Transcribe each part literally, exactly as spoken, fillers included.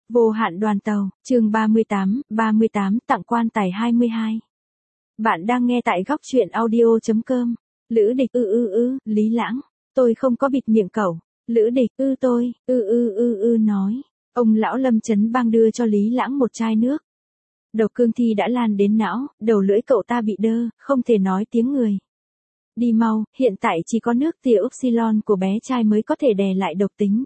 Vô hạn đoàn tàu, chương ba mươi tám, ba mươi tám tặng quan tài hai mươi hai. Bạn đang nghe tại góc truyện audio.com. Lữ địch ư ư ư, Lý Lãng. Tôi không có bịt miệng cậu. Lữ địch ư tôi, ư ư ư ư nói. Ông lão Lâm Chấn Bang đưa cho Lý Lãng một chai nước. Độc cương thi đã lan đến não, đầu lưỡi cậu ta bị đơ, không thể nói tiếng người. Đi mau, hiện tại chỉ có nước tia upsilon của bé trai mới có thể đè lại độc tính.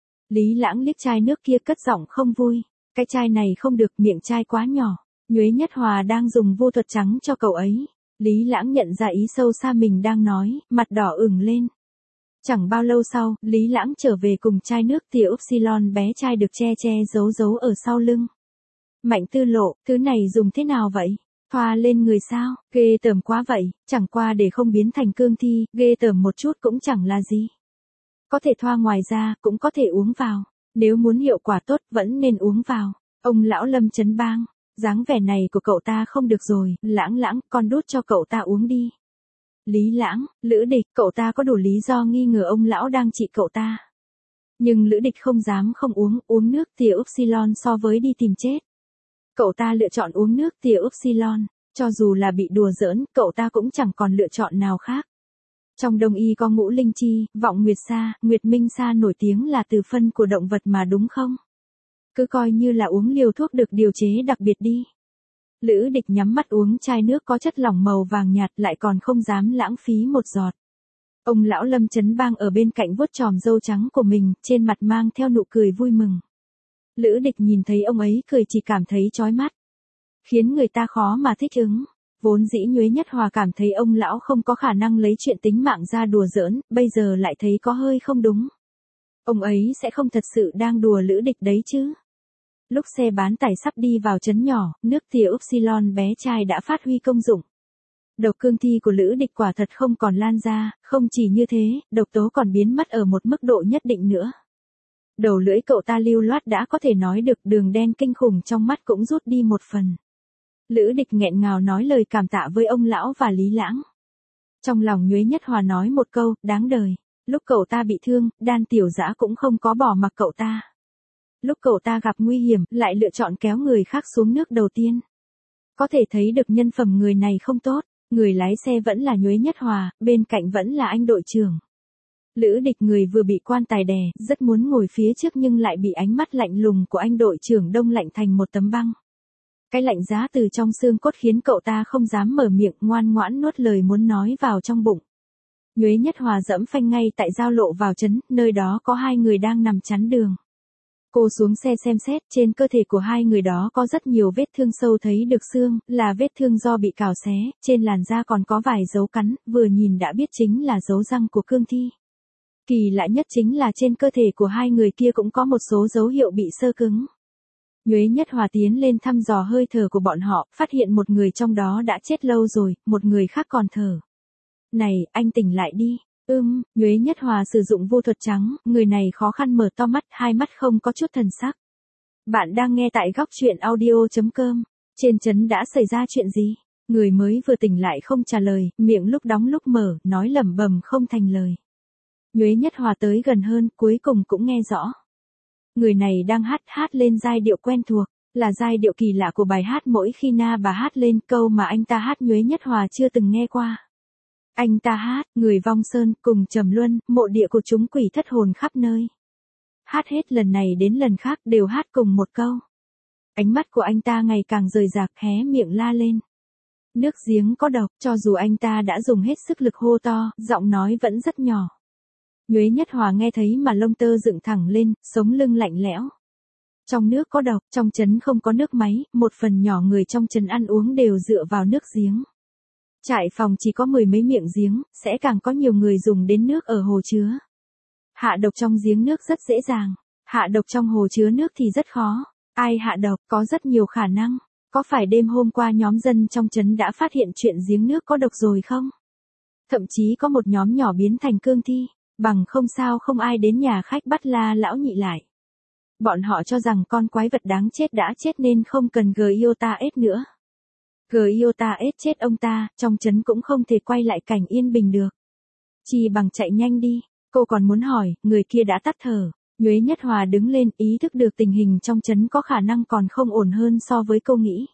Lý Lãng liếc chai nước kia cất giọng không vui. Cái chai này không được, miệng chai quá nhỏ. Nhuế Nhất Hòa đang dùng vô thuật trắng cho cậu ấy. Lý Lãng nhận ra ý sâu xa mình đang nói, mặt đỏ ửng lên. Chẳng bao lâu sau, Lý Lãng trở về cùng chai nước tia upsilon bé trai được che che giấu giấu ở sau lưng. Mạnh Tư Lộ, thứ này dùng thế nào vậy? Thoa lên người sao? Ghê tởm quá vậy, chẳng qua để không biến thành cương thi, ghê tởm một chút cũng chẳng là gì. Có thể thoa ngoài ra, cũng có thể uống vào. Nếu muốn hiệu quả tốt, vẫn nên uống vào. Ông lão Lâm Chấn Bang, dáng vẻ này của cậu ta không được rồi, Lãng Lãng, con đút cho cậu ta uống đi. Lý Lãng, Lữ Địch, cậu ta có đủ lý do nghi ngờ ông lão đang trị cậu ta. Nhưng Lữ Địch không dám không uống, uống nước tia upsilon so với đi tìm chết. Cậu ta lựa chọn uống nước tia upsilon, cho dù là bị đùa giỡn, cậu ta cũng chẳng còn lựa chọn nào khác. Trong Đông y có ngũ linh chi, vọng nguyệt sa, nguyệt minh sa nổi tiếng là từ phân của động vật mà đúng không? Cứ coi như là uống liều thuốc được điều chế đặc biệt đi. Lữ Địch nhắm mắt uống chai nước có chất lỏng màu vàng nhạt lại còn không dám lãng phí một giọt. Ông lão Lâm Chấn Bang ở bên cạnh vuốt chòm râu trắng của mình, trên mặt mang theo nụ cười vui mừng. Lữ Địch nhìn thấy ông ấy cười chỉ cảm thấy chói mắt, khiến người ta khó mà thích ứng. Vốn dĩ Nhuế Nhất Hòa cảm thấy ông lão không có khả năng lấy chuyện tính mạng ra đùa giỡn, bây giờ lại thấy có hơi không đúng. Ông ấy sẽ không thật sự đang đùa Lữ Địch đấy chứ. Lúc xe bán tải sắp đi vào trấn nhỏ, nước tia upsilon bé trai đã phát huy công dụng. Độc cương thi của Lữ Địch quả thật không còn lan ra, không chỉ như thế, độc tố còn biến mất ở một mức độ nhất định nữa. Đầu lưỡi cậu ta lưu loát đã có thể nói được, đường đen kinh khủng trong mắt cũng rút đi một phần. Lữ Địch nghẹn ngào nói lời cảm tạ với ông lão và Lý Lãng. Trong lòng Nhuế Nhất Hòa nói một câu, đáng đời. Lúc cậu ta bị thương, Đan Tiểu Dã cũng không có bỏ mặc cậu ta. Lúc cậu ta gặp nguy hiểm, lại lựa chọn kéo người khác xuống nước đầu tiên. Có thể thấy được nhân phẩm người này không tốt. Người lái xe vẫn là Nhuế Nhất Hòa, bên cạnh vẫn là anh đội trưởng. Lữ Địch người vừa bị quan tài đè, rất muốn ngồi phía trước nhưng lại bị ánh mắt lạnh lùng của anh đội trưởng đông lạnh thành một tấm băng. Cái lạnh giá từ trong xương cốt khiến cậu ta không dám mở miệng, ngoan ngoãn nuốt lời muốn nói vào trong bụng. Nhuế Nhất Hòa dẫm phanh ngay tại giao lộ vào trấn, nơi đó có hai người đang nằm chắn đường. Cô xuống xe xem xét, trên cơ thể của hai người đó có rất nhiều vết thương sâu thấy được xương, là vết thương do bị cào xé, trên làn da còn có vài dấu cắn, vừa nhìn đã biết chính là dấu răng của cương thi. Kỳ lạ nhất chính là trên cơ thể của hai người kia cũng có một số dấu hiệu bị xơ cứng. Nhuế Nhất Hòa tiến lên thăm dò hơi thở của bọn họ, phát hiện một người trong đó đã chết lâu rồi, một người khác còn thở. Này, anh tỉnh lại đi. Ưm, Nhuế Nhất Hòa sử dụng vô thuật trắng, người này khó khăn mở to mắt, hai mắt không có chút thần sắc. Bạn đang nghe tại góc truyện audio.com. Trên trấn đã xảy ra chuyện gì? Người mới vừa tỉnh lại không trả lời, miệng lúc đóng lúc mở, nói lẩm bẩm không thành lời. Nhuế Nhất Hòa tới gần hơn, cuối cùng cũng nghe rõ. Người này đang hát hát lên giai điệu quen thuộc, là giai điệu kỳ lạ của bài hát mỗi khi Na bà hát lên, câu mà anh ta hát Nhuế Nhất Hòa chưa từng nghe qua. Anh ta hát, người vong sơn, cùng trầm luân, mộ địa của chúng quỷ thất hồn khắp nơi. Hát hết lần này đến lần khác đều hát cùng một câu. Ánh mắt của anh ta ngày càng rời rạc, hé miệng la lên. Nước giếng có độc, cho dù anh ta đã dùng hết sức lực hô to, giọng nói vẫn rất nhỏ. Nhuế Nhất Hòa nghe thấy mà lông tơ dựng thẳng lên, sống lưng lạnh lẽo. Trong nước có độc, trong trấn không có nước máy, một phần nhỏ người trong trấn ăn uống đều dựa vào nước giếng. Trại phòng chỉ có mười mấy miệng giếng, sẽ càng có nhiều người dùng đến nước ở hồ chứa. Hạ độc trong giếng nước rất dễ dàng, hạ độc trong hồ chứa nước thì rất khó. Ai hạ độc có rất nhiều khả năng. Có phải đêm hôm qua nhóm dân trong trấn đã phát hiện chuyện giếng nước có độc rồi không? Thậm chí có một nhóm nhỏ biến thành cương thi, bằng không sao không ai đến nhà khách bắt La lão nhị lại. Bọn họ cho rằng con quái vật đáng chết đã chết nên không cần Giota S nữa. Giota S chết ông ta, trong trấn cũng không thể quay lại cảnh yên bình được. Chỉ bằng chạy nhanh đi, cô còn muốn hỏi, người kia đã tắt thở. Nhuế Nhất Hòa đứng lên, ý thức được tình hình trong trấn có khả năng còn không ổn hơn so với cô nghĩ.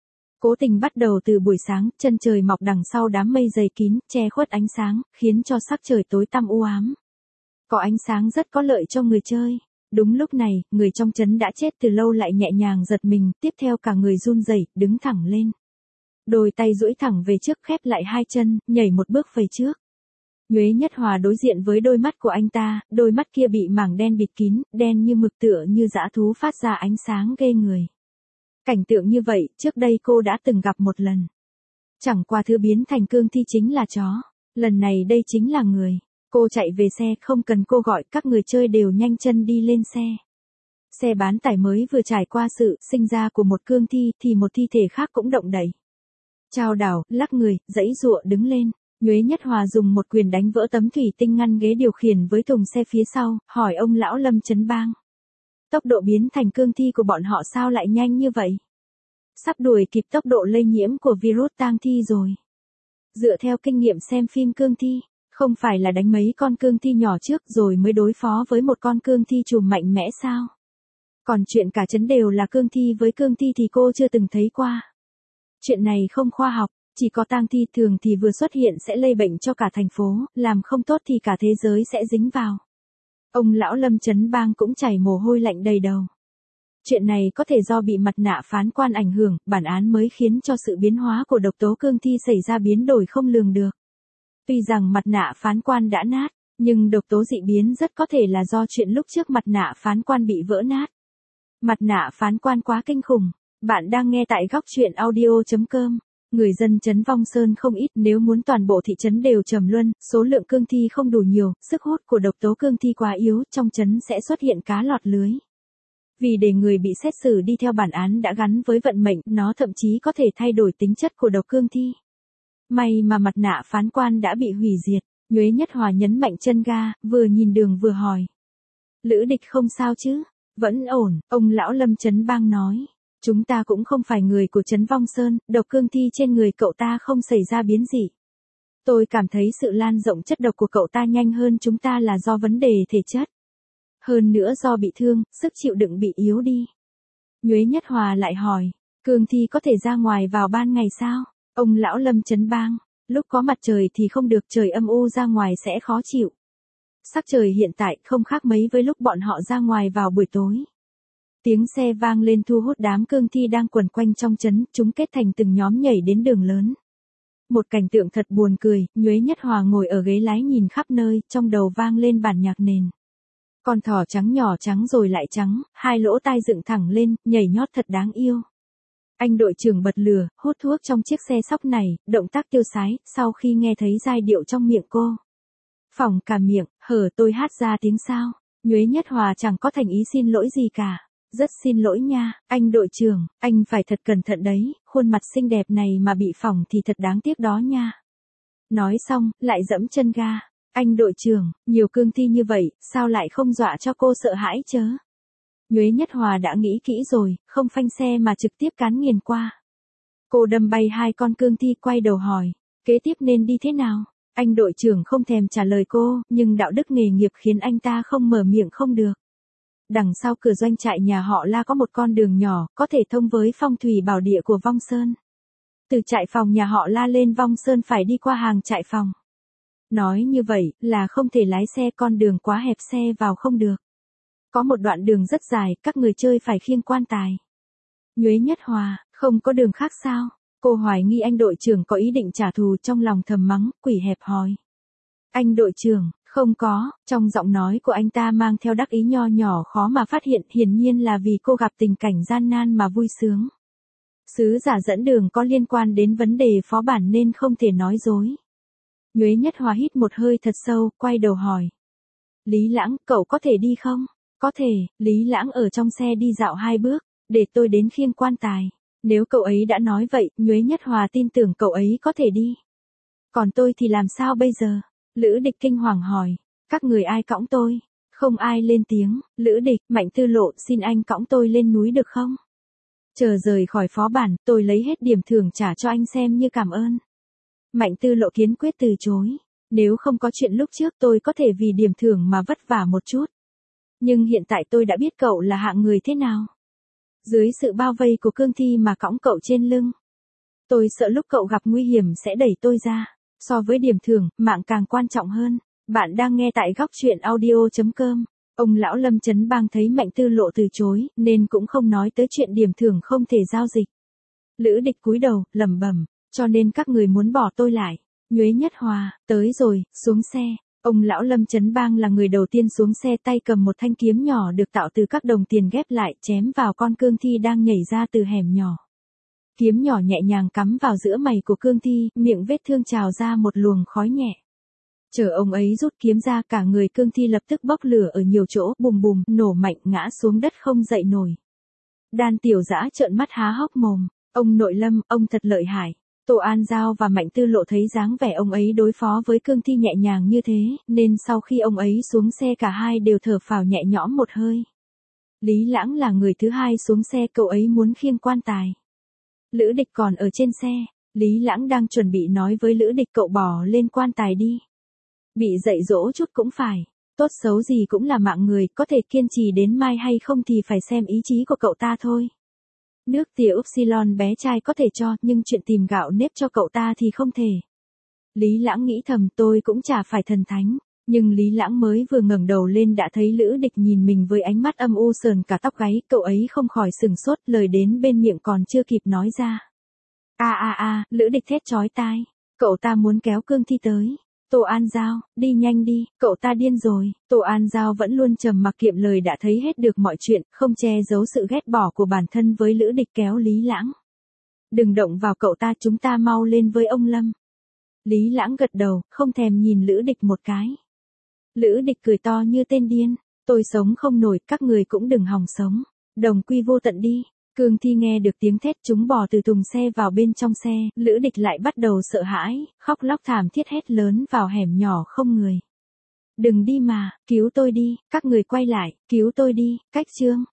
Cố tình bắt đầu từ buổi sáng, chân trời mọc đằng sau đám mây dày kín, che khuất ánh sáng, khiến cho sắc trời tối tăm u ám. Có ánh sáng rất có lợi cho người chơi. Đúng lúc này, người trong trấn đã chết từ lâu lại nhẹ nhàng giật mình, tiếp theo cả người run rẩy, đứng thẳng lên. Đôi tay duỗi thẳng về trước, khép lại hai chân, nhảy một bước về trước. Nhuế Nhất Hòa đối diện với đôi mắt của anh ta, đôi mắt kia bị mảng đen bịt kín, đen như mực tựa như dã thú phát ra ánh sáng ghê người. Cảnh tượng như vậy, trước đây cô đã từng gặp một lần. Chẳng qua thứ biến thành cương thi chính là chó. Lần này đây chính là người. Cô chạy về xe, không cần cô gọi, các người chơi đều nhanh chân đi lên xe. Xe bán tải mới vừa trải qua sự sinh ra của một cương thi thì một thi thể khác cũng động đậy. Chao đảo, lắc người, giãy giụa đứng lên. Nhuế Nhất Hòa dùng một quyền đánh vỡ tấm thủy tinh ngăn ghế điều khiển với thùng xe phía sau, hỏi ông lão Lâm Chấn Bang. Tốc độ biến thành cương thi của bọn họ sao lại nhanh như vậy? Sắp đuổi kịp tốc độ lây nhiễm của virus tang thi rồi. Dựa theo kinh nghiệm xem phim cương thi, không phải là đánh mấy con cương thi nhỏ trước rồi mới đối phó với một con cương thi trùm mạnh mẽ sao? Còn chuyện cả trấn đều là cương thi với cương thi thì cô chưa từng thấy qua. Chuyện này không khoa học, chỉ có tang thi thường thì vừa xuất hiện sẽ lây bệnh cho cả thành phố, làm không tốt thì cả thế giới sẽ dính vào. Ông lão Lâm Chấn Bang cũng chảy mồ hôi lạnh đầy đầu. Chuyện này có thể do bị mặt nạ phán quan ảnh hưởng, bản án mới khiến cho sự biến hóa của độc tố cương thi xảy ra biến đổi không lường được. Tuy rằng mặt nạ phán quan đã nát, nhưng độc tố dị biến rất có thể là do chuyện lúc trước mặt nạ phán quan bị vỡ nát. Mặt nạ phán quan quá kinh khủng. Bạn đang nghe tại góc truyện audio chấm com. Người dân trấn Vong Sơn không ít, nếu muốn toàn bộ thị trấn đều trầm luân, số lượng cương thi không đủ nhiều, sức hút của độc tố cương thi quá yếu, trong trấn sẽ xuất hiện cá lọt lưới. Vì để người bị xét xử đi theo bản án đã gắn với vận mệnh, nó thậm chí có thể thay đổi tính chất của độc cương thi. May mà mặt nạ phán quan đã bị hủy diệt. Nhuế Nhất Hòa nhấn mạnh chân ga, vừa nhìn đường vừa hỏi. Lữ Địch không sao chứ? Vẫn ổn, ông lão Lâm Chấn Bang nói. Chúng ta cũng không phải người của trấn Vong Sơn, độc cương thi trên người cậu ta không xảy ra biến dị. Tôi cảm thấy sự lan rộng chất độc của cậu ta nhanh hơn chúng ta là do vấn đề thể chất. Hơn nữa do bị thương, sức chịu đựng bị yếu đi. Nhuế Nhất Hòa lại hỏi, cương thi có thể ra ngoài vào ban ngày sao? Ông lão Lâm Chấn Bang, lúc có mặt trời thì không được, trời âm u ra ngoài sẽ khó chịu. Sắc trời hiện tại không khác mấy với lúc bọn họ ra ngoài vào buổi tối. Tiếng xe vang lên thu hút đám cương thi đang quần quanh trong trấn, chúng kết thành từng nhóm nhảy đến đường lớn. Một cảnh tượng thật buồn cười, Nhuế Nhất Hòa ngồi ở ghế lái nhìn khắp nơi, trong đầu vang lên bản nhạc nền. Con thỏ trắng nhỏ trắng rồi lại trắng, hai lỗ tai dựng thẳng lên, nhảy nhót thật đáng yêu. Anh đội trưởng bật lửa, hút thuốc trong chiếc xe sóc này, động tác tiêu sái, sau khi nghe thấy giai điệu trong miệng cô. Phỏng cả miệng, hở tôi hát ra tiếng sao. Nhuế Nhất Hòa chẳng có thành ý xin lỗi gì cả. Rất xin lỗi nha, anh đội trưởng, anh phải thật cẩn thận đấy, khuôn mặt xinh đẹp này mà bị phỏng thì thật đáng tiếc đó nha. Nói xong, lại dẫm chân ga. Anh đội trưởng, nhiều cương thi như vậy, sao lại không dọa cho cô sợ hãi chớ? Nhuế Nhất Hòa đã nghĩ kỹ rồi, không phanh xe mà trực tiếp cán nghiền qua. Cô đâm bay hai con cương thi, quay đầu hỏi, kế tiếp nên đi thế nào? Anh đội trưởng không thèm trả lời cô, nhưng đạo đức nghề nghiệp khiến anh ta không mở miệng không được. Đằng sau cửa doanh trại nhà họ La có một con đường nhỏ, có thể thông với phong thủy bảo địa của Vong Sơn. Từ trại phòng nhà họ La lên Vong Sơn phải đi qua hàng trại phòng. Nói như vậy, là không thể lái xe, con đường quá hẹp xe vào không được. Có một đoạn đường rất dài, các người chơi phải khiêng quan tài. Nhuế Nhất Hòa, không có đường khác sao? Cô hoài nghi anh đội trưởng có ý định trả thù, trong lòng thầm mắng, quỷ hẹp hòi. Anh đội trưởng, không có, trong giọng nói của anh ta mang theo đắc ý nho nhỏ khó mà phát hiện, hiển nhiên là vì cô gặp tình cảnh gian nan mà vui sướng. Sứ giả dẫn đường có liên quan đến vấn đề phó bản nên không thể nói dối. Nhuế Nhất Hòa hít một hơi thật sâu, quay đầu hỏi. Lý Lãng, cậu có thể đi không? Có thể, Lý Lãng ở trong xe đi dạo hai bước, để tôi đến khiêng quan tài. Nếu cậu ấy đã nói vậy, Nhuế Nhất Hòa tin tưởng cậu ấy có thể đi. Còn tôi thì làm sao bây giờ? Lữ Địch kinh hoàng hỏi. Các người ai cõng tôi? Không ai lên tiếng. Lữ Địch, Mạnh Tư Lộ, xin anh cõng tôi lên núi được không? Chờ rời khỏi phó bản, tôi lấy hết điểm thưởng trả cho anh xem như cảm ơn. Mạnh Tư Lộ kiên quyết từ chối. Nếu không có chuyện lúc trước tôi có thể vì điểm thưởng mà vất vả một chút. Nhưng hiện tại tôi đã biết cậu là hạng người thế nào. Dưới sự bao vây của cương thi mà cõng cậu trên lưng. Tôi sợ lúc cậu gặp nguy hiểm sẽ đẩy tôi ra. So với điểm thưởng, mạng càng quan trọng hơn. Bạn đang nghe tại góc truyện audio.com. Ông lão Lâm Chấn Bang thấy Mạnh Tư Lộ từ chối, nên cũng không nói tới chuyện điểm thưởng không thể giao dịch. Lữ Địch cúi đầu, lẩm bẩm, cho nên các người muốn bỏ tôi lại. Nhuế Nhất Hòa, tới rồi, xuống xe. Ông lão Lâm Chấn Bang là người đầu tiên xuống xe, tay cầm một thanh kiếm nhỏ được tạo từ các đồng tiền ghép lại, chém vào con cương thi đang nhảy ra từ hẻm nhỏ. Kiếm nhỏ nhẹ nhàng cắm vào giữa mày của cương thi, miệng vết thương trào ra một luồng khói nhẹ. Chờ ông ấy rút kiếm ra, cả người cương thi lập tức bốc lửa ở nhiều chỗ, bùm bùm, nổ mạnh ngã xuống đất không dậy nổi. Đan Tiểu Dã trợn mắt há hốc mồm, ông nội Lâm, ông thật lợi hại. Tô An Giao và Mạnh Tư Lộ thấy dáng vẻ ông ấy đối phó với cương thi nhẹ nhàng như thế, nên sau khi ông ấy xuống xe cả hai đều thở phào nhẹ nhõm một hơi. Lý Lãng là người thứ hai xuống xe, cậu ấy muốn khiêng quan tài. Lữ Địch còn ở trên xe, Lý Lãng đang chuẩn bị nói với Lữ Địch cậu bỏ lên quan tài đi. Bị dạy dỗ chút cũng phải, tốt xấu gì cũng là mạng người, có thể kiên trì đến mai hay không thì phải xem ý chí của cậu ta thôi. Nước tỉa Upsilon bé trai có thể cho, nhưng chuyện tìm gạo nếp cho cậu ta thì không thể. Lý Lãng nghĩ thầm, tôi cũng chả phải thần thánh, nhưng Lý Lãng mới vừa ngẩng đầu lên đã thấy Lữ Địch nhìn mình với ánh mắt âm u sờn cả tóc gáy, cậu ấy không khỏi sừng sốt, lời đến bên miệng còn chưa kịp nói ra. A a a, Lữ Địch thét chói tai, cậu ta muốn kéo cương thi tới. Tô An Giao, đi nhanh đi, cậu ta điên rồi. Tô An Giao vẫn luôn trầm mặc kiệm lời đã thấy hết được mọi chuyện, không che giấu sự ghét bỏ của bản thân với Lữ Địch, kéo Lý Lãng. Đừng động vào cậu ta, chúng ta mau lên với ông Lâm. Lý Lãng gật đầu, không thèm nhìn Lữ Địch một cái. Lữ Địch cười to như tên điên, tôi sống không nổi, các người cũng đừng hòng sống. Đồng quy vô tận đi. Cương thi nghe được tiếng thét, chúng bò từ thùng xe vào bên trong xe, Lữ Địch lại bắt đầu sợ hãi, khóc lóc thảm thiết hét lớn vào hẻm nhỏ không người. Đừng đi mà, cứu tôi đi, các người quay lại, cứu tôi đi, cách chương.